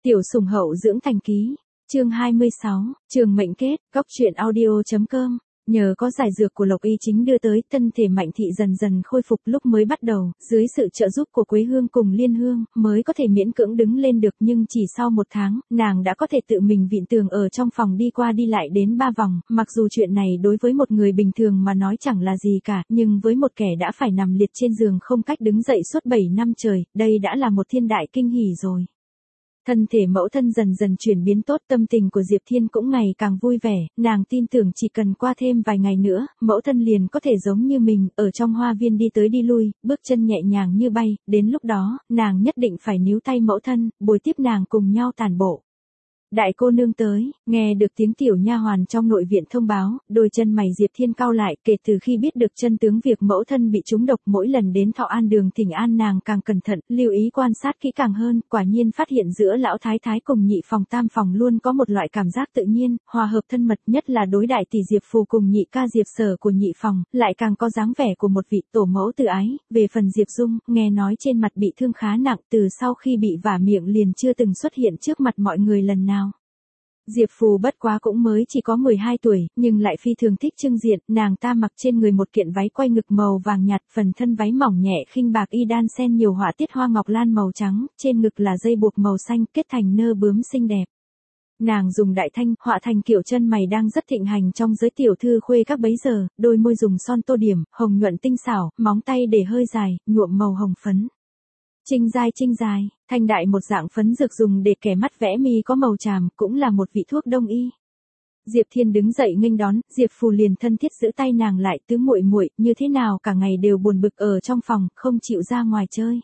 Tiểu sủng hậu dưỡng thành ký, chương 26, trường mệnh kết, góc truyện audio.com. Nhờ có giải dược của Lộc Y Chính đưa tới, thân thể Mạnh Thị dần dần khôi phục. Lúc mới bắt đầu, dưới sự trợ giúp của Quế Hương cùng Liên Hương, mới có thể miễn cưỡng đứng lên được, nhưng chỉ sau 1 tháng, nàng đã có thể tự mình vịn tường ở trong phòng đi qua đi lại đến 3 vòng. Mặc dù chuyện này đối với một người bình thường mà nói chẳng là gì cả, nhưng với một kẻ đã phải nằm liệt trên giường không cách đứng dậy suốt 7 năm trời, đây đã là một thiên đại kinh hỉ rồi. Thân thể mẫu thân dần dần chuyển biến tốt, tâm tình của Diệp Thiên cũng ngày càng vui vẻ, nàng tin tưởng chỉ cần qua thêm vài ngày nữa, mẫu thân liền có thể giống như mình, ở trong hoa viên đi tới đi lui, bước chân nhẹ nhàng như bay, đến lúc đó, nàng nhất định phải níu tay mẫu thân, bồi tiếp nàng cùng nhau tản bộ. Đại cô nương tới, nghe được tiếng tiểu nha hoàn trong nội viện thông báo, đôi chân mày Diệp Thiên cau lại, kể từ khi biết được chân tướng việc mẫu thân bị trúng độc, mỗi lần đến Thọ An đường thỉnh an nàng càng cẩn thận, lưu ý quan sát kỹ càng hơn, quả nhiên phát hiện giữa lão thái thái cùng nhị phòng tam phòng luôn có một loại cảm giác tự nhiên, hòa hợp thân mật, nhất là đối đại tỷ Diệp Phù cùng nhị ca Diệp Sở của nhị phòng, lại càng có dáng vẻ của một vị tổ mẫu từ ái. Về phần Diệp Dung, nghe nói trên mặt bị thương khá nặng, từ sau khi bị vả miệng liền chưa từng xuất hiện trước mặt mọi người lần nào. Diệp Phù bất quá cũng mới chỉ có 12 tuổi, nhưng lại phi thường thích trưng diện, nàng ta mặc trên người một kiện váy quay ngực màu vàng nhạt, phần thân váy mỏng nhẹ khinh bạc y đan xen nhiều họa tiết hoa ngọc lan màu trắng, trên ngực là dây buộc màu xanh kết thành nơ bướm xinh đẹp. Nàng dùng đại thanh, họa thành kiểu chân mày đang rất thịnh hành trong giới tiểu thư khuê các bấy giờ, đôi môi dùng son tô điểm, hồng nhuận tinh xảo, móng tay để hơi dài, nhuộm màu hồng phấn. Trinh dài, thanh đại một dạng phấn dược dùng để kẻ mắt vẽ mi có màu tràm, cũng là một vị thuốc đông y. Diệp Thiên đứng dậy nghênh đón, Diệp Phù liền thân thiết giữ tay nàng lại, tứ muội muội, như thế nào cả ngày đều buồn bực ở trong phòng, không chịu ra ngoài chơi.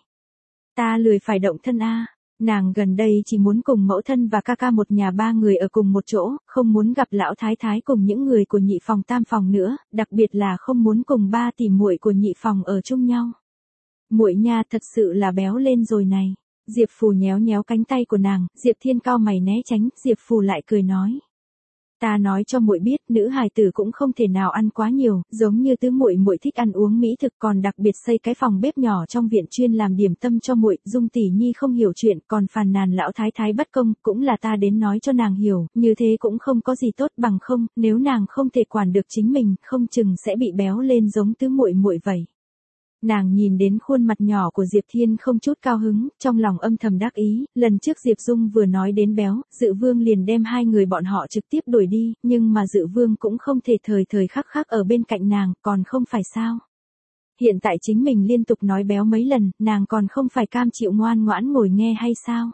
Ta lười phải động thân a. Nàng gần đây chỉ muốn cùng mẫu thân và ca ca một nhà 3 người ở cùng một chỗ, không muốn gặp lão thái thái cùng những người của nhị phòng tam phòng nữa, đặc biệt là không muốn cùng 3 tỷ muội của nhị phòng ở chung nhau. Muội nha, thật sự là béo lên rồi này. Diệp Phù nhéo nhéo cánh tay của nàng, Diệp Thiên cau mày né tránh, Diệp Phù lại cười nói: "Ta nói cho muội biết, nữ hài tử cũng không thể nào ăn quá nhiều, giống như tứ muội muội thích ăn uống mỹ thực, còn đặc biệt xây cái phòng bếp nhỏ trong viện chuyên làm điểm tâm cho muội. Dung tỷ nhi không hiểu chuyện, còn phàn nàn lão thái thái bất công, cũng là ta đến nói cho nàng hiểu, như thế cũng không có gì tốt, bằng không, nếu nàng không thể quản được chính mình, không chừng sẽ bị béo lên giống tứ muội muội vậy." Nàng nhìn đến khuôn mặt nhỏ của Diệp Thiên không chút cao hứng, trong lòng âm thầm đắc ý, lần trước Diệp Dung vừa nói đến béo, Dự Vương liền đem 2 người bọn họ trực tiếp đuổi đi, nhưng mà Dự Vương cũng không thể thời thời khắc khắc ở bên cạnh nàng, còn không phải sao. Hiện tại chính mình liên tục nói béo mấy lần, nàng còn không phải cam chịu ngoan ngoãn ngồi nghe hay sao.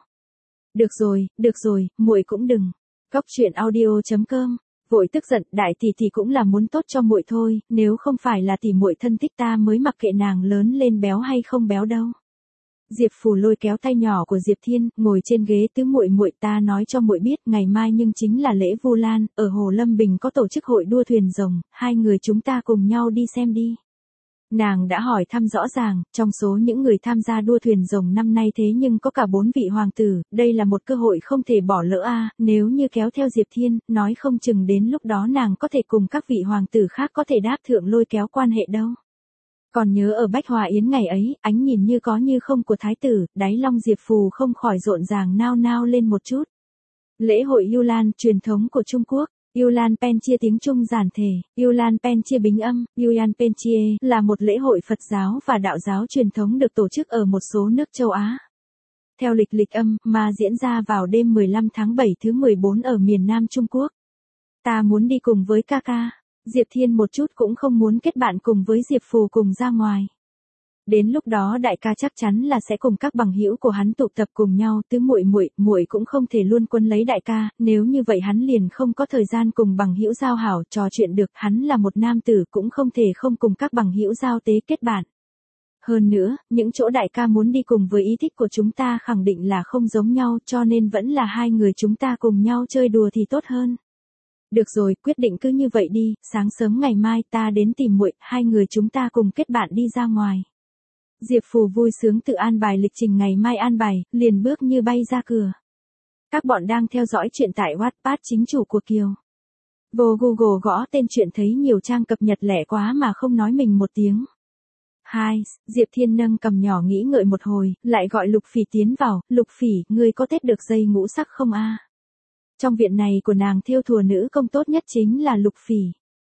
Được rồi, muội cũng đừng. Góc truyện audio.com. Vội tức giận, đại tỷ tỷ cũng là muốn tốt cho muội thôi, nếu không phải là tỷ muội thân thích ta mới mặc kệ nàng lớn lên béo hay không béo đâu. Diệp Phù lôi kéo tay nhỏ của Diệp Thiên, ngồi trên ghế, tứ muội muội, ta nói cho muội biết, ngày mai nhưng chính là lễ Vu Lan, ở Hồ Lâm Bình có tổ chức hội đua thuyền rồng, 2 người chúng ta cùng nhau đi xem đi. Nàng đã hỏi thăm rõ ràng, trong số những người tham gia đua thuyền rồng năm nay thế nhưng có cả 4 vị hoàng tử, đây là một cơ hội không thể bỏ lỡ a. Nếu như kéo theo Diệp Thiên, nói không chừng đến lúc đó nàng có thể cùng các vị hoàng tử khác có thể đáp thượng lôi kéo quan hệ đâu. Còn nhớ ở Bách Hòa Yến ngày ấy, ánh nhìn như có như không của thái tử, đáy lòng Diệp Phù không khỏi rộn ràng nao nao lên một chút. Lễ hội Yu Lan, truyền thống của Trung Quốc. Yu Lan Pen chia tiếng Trung giản thể, Yu Lan Pen chia bính âm, Yu Lan Pen chia là một lễ hội Phật giáo và đạo giáo truyền thống được tổ chức ở một số nước châu Á. Theo lịch âm, mà diễn ra vào đêm 15 tháng 7 thứ 14 ở miền Nam Trung Quốc. Ta muốn đi cùng với ca ca. Diệp Thiên một chút cũng không muốn kết bạn cùng với Diệp Phù cùng ra ngoài. Đến lúc đó đại ca chắc chắn là sẽ cùng các bằng hữu của hắn tụ tập cùng nhau, tứ muội cũng không thể luôn quấn lấy đại ca, nếu như vậy hắn liền không có thời gian cùng bằng hữu giao hảo, trò chuyện được, hắn là một nam tử cũng không thể không cùng các bằng hữu giao tế kết bạn. Hơn nữa, những chỗ đại ca muốn đi cùng với ý thích của chúng ta khẳng định là không giống nhau, cho nên vẫn là 2 người chúng ta cùng nhau chơi đùa thì tốt hơn. Được rồi, quyết định cứ như vậy đi, sáng sớm ngày mai ta đến tìm muội, 2 người chúng ta cùng kết bạn đi ra ngoài. Diệp Phù vui sướng tự an bài lịch trình ngày mai an bài, liền bước như bay ra cửa. Các bạn đang theo dõi chuyện tại Wattpad chính chủ của Kiều. Vô Google gõ tên chuyện thấy nhiều trang cập nhật lẻ quá mà không nói mình một tiếng. Hai, Diệp Thiên nâng cầm nhỏ nghĩ ngợi một hồi, lại gọi Lục Phỉ tiến vào, Lục Phỉ, ngươi có tết được dây ngũ sắc không a? Trong viện này của nàng thêu thùa nữ công tốt nhất chính là Lục Phỉ.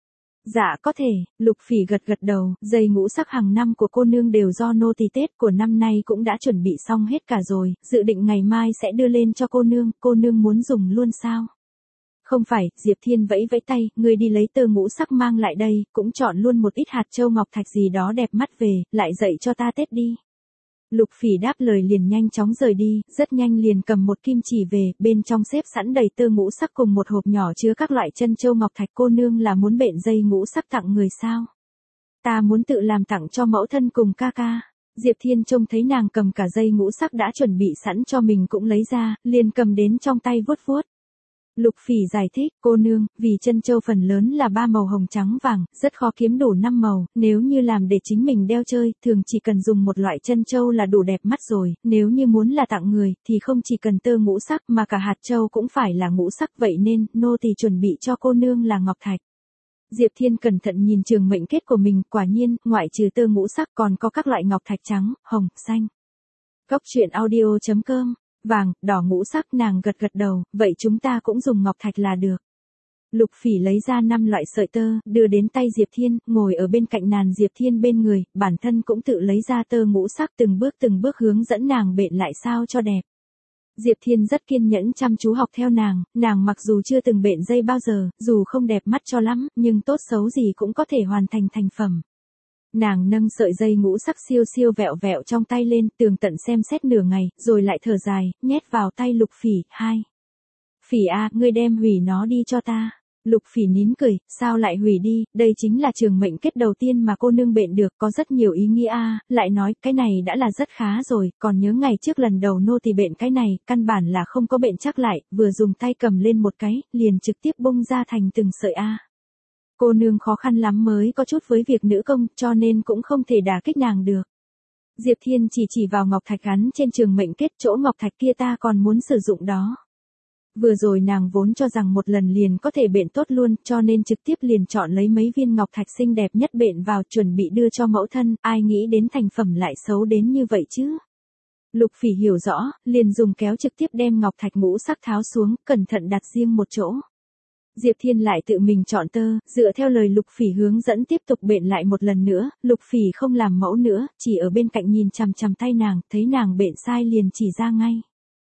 Dạ có thể, Lục Phỉ gật gật đầu, dây ngũ sắc hàng năm của cô nương đều do nô tỳ Tết của năm nay cũng đã chuẩn bị xong hết cả rồi, dự định ngày mai sẽ đưa lên cho cô nương muốn dùng luôn sao? Không phải, Diệp Thiên vẫy vẫy tay, ngươi đi lấy tơ ngũ sắc mang lại đây, cũng chọn luôn một ít hạt châu ngọc thạch gì đó đẹp mắt về, lại dạy cho ta Tết đi. Lục Phỉ đáp lời liền nhanh chóng rời đi, rất nhanh liền cầm một kim chỉ về, bên trong xếp sẵn đầy tơ ngũ sắc cùng một hộp nhỏ chứa các loại chân châu ngọc thạch. Cô nương là muốn bện dây ngũ sắc tặng người sao? Ta muốn tự làm tặng cho mẫu thân cùng ca ca. Diệp Thiên trông thấy nàng cầm cả dây ngũ sắc đã chuẩn bị sẵn cho mình cũng lấy ra, liền cầm đến trong tay vuốt vuốt. Lục Phỉ giải thích, cô nương, vì chân châu phần lớn là 3 màu hồng trắng vàng, rất khó kiếm đủ 5 màu, nếu như làm để chính mình đeo chơi, thường chỉ cần dùng một loại chân châu là đủ đẹp mắt rồi, nếu như muốn là tặng người, thì không chỉ cần tơ ngũ sắc mà cả hạt châu cũng phải là ngũ sắc, vậy nên, nô tỳ chuẩn bị cho cô nương là ngọc thạch. Diệp Thiên cẩn thận nhìn trường mệnh kết của mình, quả nhiên, ngoại trừ tơ ngũ sắc còn có các loại ngọc thạch trắng, hồng, xanh. Góc truyện audio.com Vàng, đỏ ngũ sắc, nàng gật gật đầu, vậy chúng ta cũng dùng ngọc thạch là được. Lục Phỉ lấy ra 5 loại sợi tơ, đưa đến tay Diệp Thiên, ngồi ở bên cạnh nàng Diệp Thiên bên người, bản thân cũng tự lấy ra tơ ngũ sắc từng bước hướng dẫn nàng bện lại sao cho đẹp. Diệp Thiên rất kiên nhẫn chăm chú học theo nàng mặc dù chưa từng bện dây bao giờ, dù không đẹp mắt cho lắm, nhưng tốt xấu gì cũng có thể hoàn thành thành phẩm. Nàng nâng sợi dây ngũ sắc siêu siêu vẹo vẹo trong tay lên, tường tận xem xét nửa ngày, rồi lại thở dài, nhét vào tay Lục Phỉ. Hai, Phỉ a, ngươi đem hủy nó đi cho ta. Lục Phỉ nín cười, sao lại hủy đi, đây chính là trường mệnh kết đầu tiên mà cô nương bện được, có rất nhiều ý nghĩa a. Lại nói, cái này đã là rất khá rồi, còn nhớ ngày trước lần đầu nô tỳ bện cái này, căn bản là không có bện chắc lại, vừa dùng tay cầm lên một cái, liền trực tiếp bung ra thành từng sợi a. Cô nương khó khăn lắm mới có chút với việc nữ công, cho nên cũng không thể đả kích nàng được. Diệp Thiên chỉ vào ngọc thạch gắn trên trường mệnh kết, chỗ ngọc thạch kia ta còn muốn sử dụng đó. Vừa rồi nàng vốn cho rằng một lần liền có thể bện tốt luôn, cho nên trực tiếp liền chọn lấy mấy viên ngọc thạch xinh đẹp nhất bện vào, chuẩn bị đưa cho mẫu thân, ai nghĩ đến thành phẩm lại xấu đến như vậy chứ. Lục Phỉ hiểu rõ, liền dùng kéo trực tiếp đem ngọc thạch ngũ sắc tháo xuống, cẩn thận đặt riêng một chỗ. Diệp Thiên lại tự mình chọn tơ, dựa theo lời Lục Phỉ hướng dẫn tiếp tục bện lại một lần nữa, Lục Phỉ không làm mẫu nữa, chỉ ở bên cạnh nhìn chằm chằm tay nàng, thấy nàng bện sai liền chỉ ra ngay.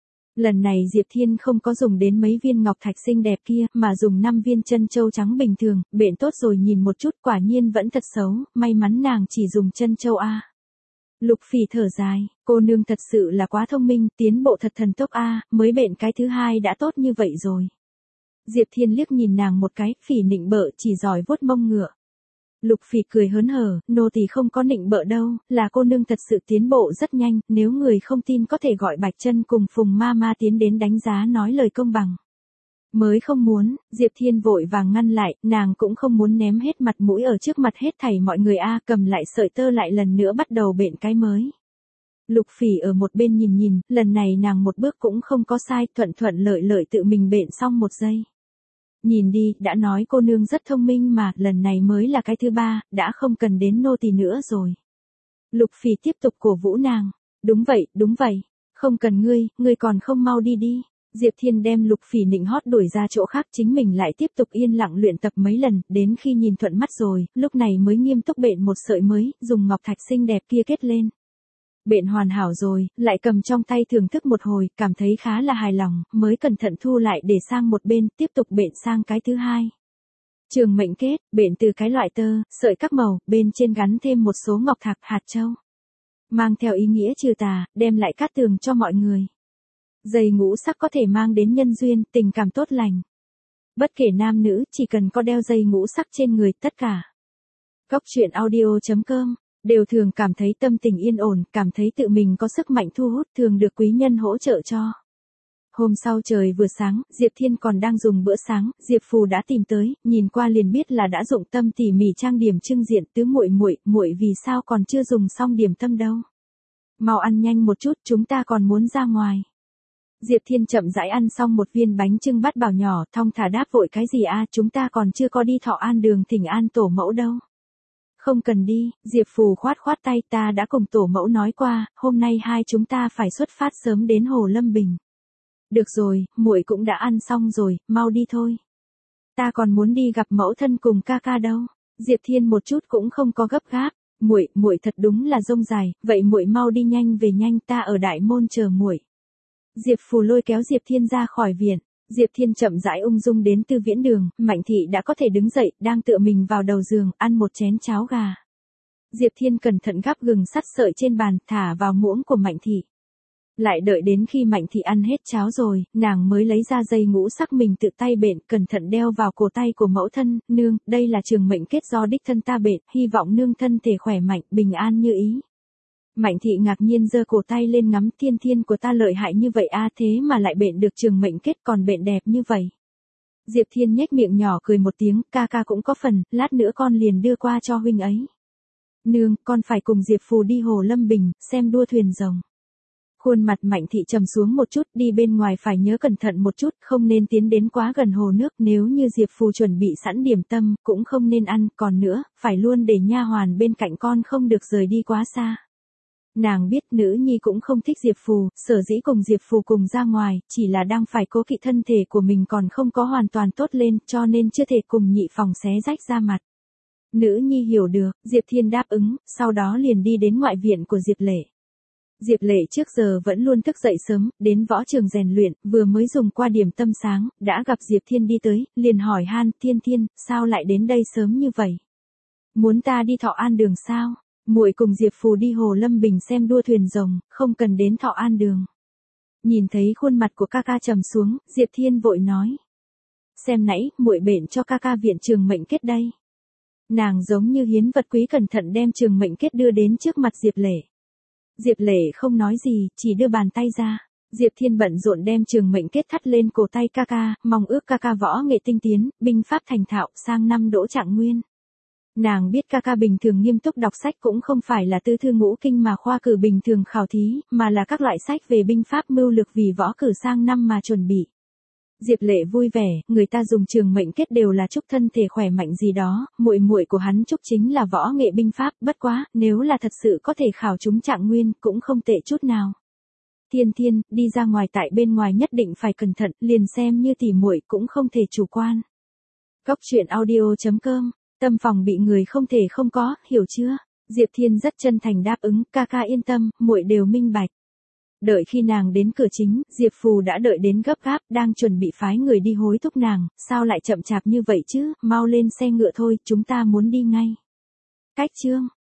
Lần này Diệp Thiên không có dùng đến mấy viên ngọc thạch xinh đẹp kia, mà dùng 5 viên chân châu trắng bình thường, bện tốt rồi nhìn một chút, quả nhiên vẫn thật xấu, may mắn nàng chỉ dùng chân châu a. Lục Phỉ thở dài, cô nương thật sự là quá thông minh, tiến bộ thật thần tốc a, mới bện cái thứ hai đã tốt như vậy rồi. Diệp Thiên liếc nhìn nàng một cái, Phỉ nịnh bợ chỉ giỏi vuốt mông ngựa. Lục Phỉ cười hớn hở, nô tỳ không có nịnh bợ đâu, là cô nương thật sự tiến bộ rất nhanh, nếu người không tin có thể gọi Bạch Chân cùng Phùng Ma tiến đến đánh giá nói lời công bằng. Mới không muốn, Diệp Thiên vội vàng ngăn lại, nàng cũng không muốn ném hết mặt mũi ở trước mặt hết thảy mọi người a, cầm lại sợi tơ lại lần nữa bắt đầu bện cái mới. Lục Phỉ ở một bên nhìn, lần này nàng một bước cũng không có sai, thuận lợi tự mình bện xong một giây. Nhìn đi, đã nói cô nương rất thông minh mà, lần này mới là cái thứ 3, đã không cần đến nô tỳ nữa rồi. Lục Phỉ tiếp tục cổ vũ nàng. Đúng vậy, không cần ngươi còn không mau đi. Diệp Thiên đem Lục Phỉ nịnh hót đuổi ra chỗ khác, chính mình lại tiếp tục yên lặng luyện tập mấy lần, đến khi nhìn thuận mắt rồi, lúc này mới nghiêm túc bện một sợi mới, dùng ngọc thạch xinh đẹp kia kết lên. Bện hoàn hảo rồi, lại cầm trong tay thưởng thức một hồi, cảm thấy khá là hài lòng, mới cẩn thận thu lại để sang một bên, tiếp tục bện sang cái thứ hai. Trường mệnh kết, bện từ cái loại tơ, sợi các màu, bên trên gắn thêm một số ngọc thạch, hạt châu. Mang theo ý nghĩa trừ tà, đem lại cát tường cho mọi người. Dây ngũ sắc có thể mang đến nhân duyên, tình cảm tốt lành. Bất kể nam nữ, chỉ cần có đeo dây ngũ sắc trên người, tất cả. Góc truyện audio.com đều thường cảm thấy tâm tình yên ổn, cảm thấy tự mình có sức mạnh thu hút, thường được quý nhân hỗ trợ cho. Hôm sau trời vừa sáng, Diệp Thiên còn đang dùng bữa sáng, Diệp Phù đã tìm tới, nhìn qua liền biết là đã dụng tâm tỉ mỉ trang điểm trưng diện. Tứ muội vì sao còn chưa dùng xong điểm tâm đâu? Mau ăn nhanh một chút, chúng ta còn muốn ra ngoài. Diệp Thiên chậm rãi ăn xong một viên bánh chưng bát bảo nhỏ, thong thả đáp vội cái gì a, chúng ta còn chưa có đi Thọ An đường thỉnh an tổ mẫu đâu. Không cần đi, Diệp Phù khoát khoát tay, ta đã cùng tổ mẫu nói qua, hôm nay hai chúng ta phải xuất phát sớm đến Hồ Lâm Bình. Được rồi, muội cũng đã ăn xong rồi, mau đi thôi. Ta còn muốn đi gặp mẫu thân cùng ca ca đâu. Diệp Thiên một chút cũng không có gấp gáp. Muội thật đúng là rông dài, vậy muội mau đi nhanh về nhanh, ta ở đại môn chờ muội. Diệp Phù lôi kéo Diệp Thiên ra khỏi viện. Diệp Thiên chậm rãi ung dung đến Tư Viễn Đường, Mạnh Thị đã có thể đứng dậy, đang tựa mình vào đầu giường, ăn một chén cháo gà. Diệp Thiên cẩn thận gắp gừng sắt sợi trên bàn, thả vào muỗng của Mạnh Thị. Lại đợi đến khi Mạnh Thị ăn hết cháo rồi, nàng mới lấy ra dây ngũ sắc mình tự tay bện, cẩn thận đeo vào cổ tay của mẫu thân, nương, đây là trường mệnh kết do đích thân ta bện, hy vọng nương thân thể khỏe mạnh, bình an như ý. Mạnh Thị ngạc nhiên giơ cổ tay lên ngắm, thiên của ta lợi hại như vậy a, thế mà lại bện được trường mệnh kết còn bện đẹp như vậy. Diệp Thiên nhếch miệng nhỏ cười một tiếng, ca ca cũng có phần, lát nữa con liền đưa qua cho huynh ấy. Nương, con phải cùng Diệp Phù đi Hồ Lâm Bình, xem đua thuyền rồng. Khuôn mặt Mạnh Thị trầm xuống một chút, đi bên ngoài phải nhớ cẩn thận một chút, không nên tiến đến quá gần hồ nước, nếu như Diệp Phù chuẩn bị sẵn điểm tâm, cũng không nên ăn, còn nữa, phải luôn để nha hoàn bên cạnh con không được rời đi quá xa. Nàng biết nữ nhi cũng không thích Diệp Phù, sở dĩ cùng Diệp Phù cùng ra ngoài, chỉ là đang phải cố kỵ thân thể của mình còn không có hoàn toàn tốt lên, cho nên chưa thể cùng nhị phòng xé rách ra mặt. Nữ nhi hiểu được, Diệp Thiên đáp ứng, sau đó liền đi đến ngoại viện của Diệp Lệ. Diệp Lệ trước giờ vẫn luôn thức dậy sớm, đến võ trường rèn luyện, vừa mới dùng qua điểm tâm sáng, đã gặp Diệp Thiên đi tới, liền hỏi han, Thiên, sao lại đến đây sớm như vậy? Muốn ta đi Thọ An Đường sao? Muội cùng Diệp Phù đi Hồ Lâm Bình xem đua thuyền rồng, không cần đến Thọ An Đường. Nhìn thấy khuôn mặt của ca ca trầm xuống, Diệp Thiên vội nói. Xem nãy, muội bện cho ca ca viện trường mệnh kết đây. Nàng giống như hiến vật quý cẩn thận đem trường mệnh kết đưa đến trước mặt Diệp Lệ. Diệp Lệ không nói gì, chỉ đưa bàn tay ra. Diệp Thiên bận rộn đem trường mệnh kết thắt lên cổ tay ca ca, mong ước ca ca võ nghệ tinh tiến, binh pháp thành thạo, sang năm đỗ trạng nguyên. Nàng biết ca ca bình thường nghiêm túc đọc sách cũng không phải là tứ thư ngũ kinh mà khoa cử bình thường khảo thí, mà là các loại sách về binh pháp mưu lược vì võ cử sang năm mà chuẩn bị. Diệp Lệ vui vẻ, người ta dùng trường mệnh kết đều là chúc thân thể khỏe mạnh gì đó, muội của hắn chúc chính là võ nghệ binh pháp, bất quá, nếu là thật sự có thể khảo chúng trạng nguyên, cũng không tệ chút nào. Thiên, đi ra ngoài, tại bên ngoài nhất định phải cẩn thận, liền xem như tỉ muội cũng không thể chủ quan. Góc truyện audio.com, tâm phòng bị người không thể không có, hiểu chưa? Diệp Thiên rất chân thành đáp ứng, ca ca yên tâm, muội đều minh bạch. Đợi khi nàng đến cửa chính, Diệp Phù đã đợi đến gấp gáp, đang chuẩn bị phái người đi hối thúc nàng, sao lại chậm chạp như vậy chứ, mau lên xe ngựa thôi, chúng ta muốn đi ngay. Cách chương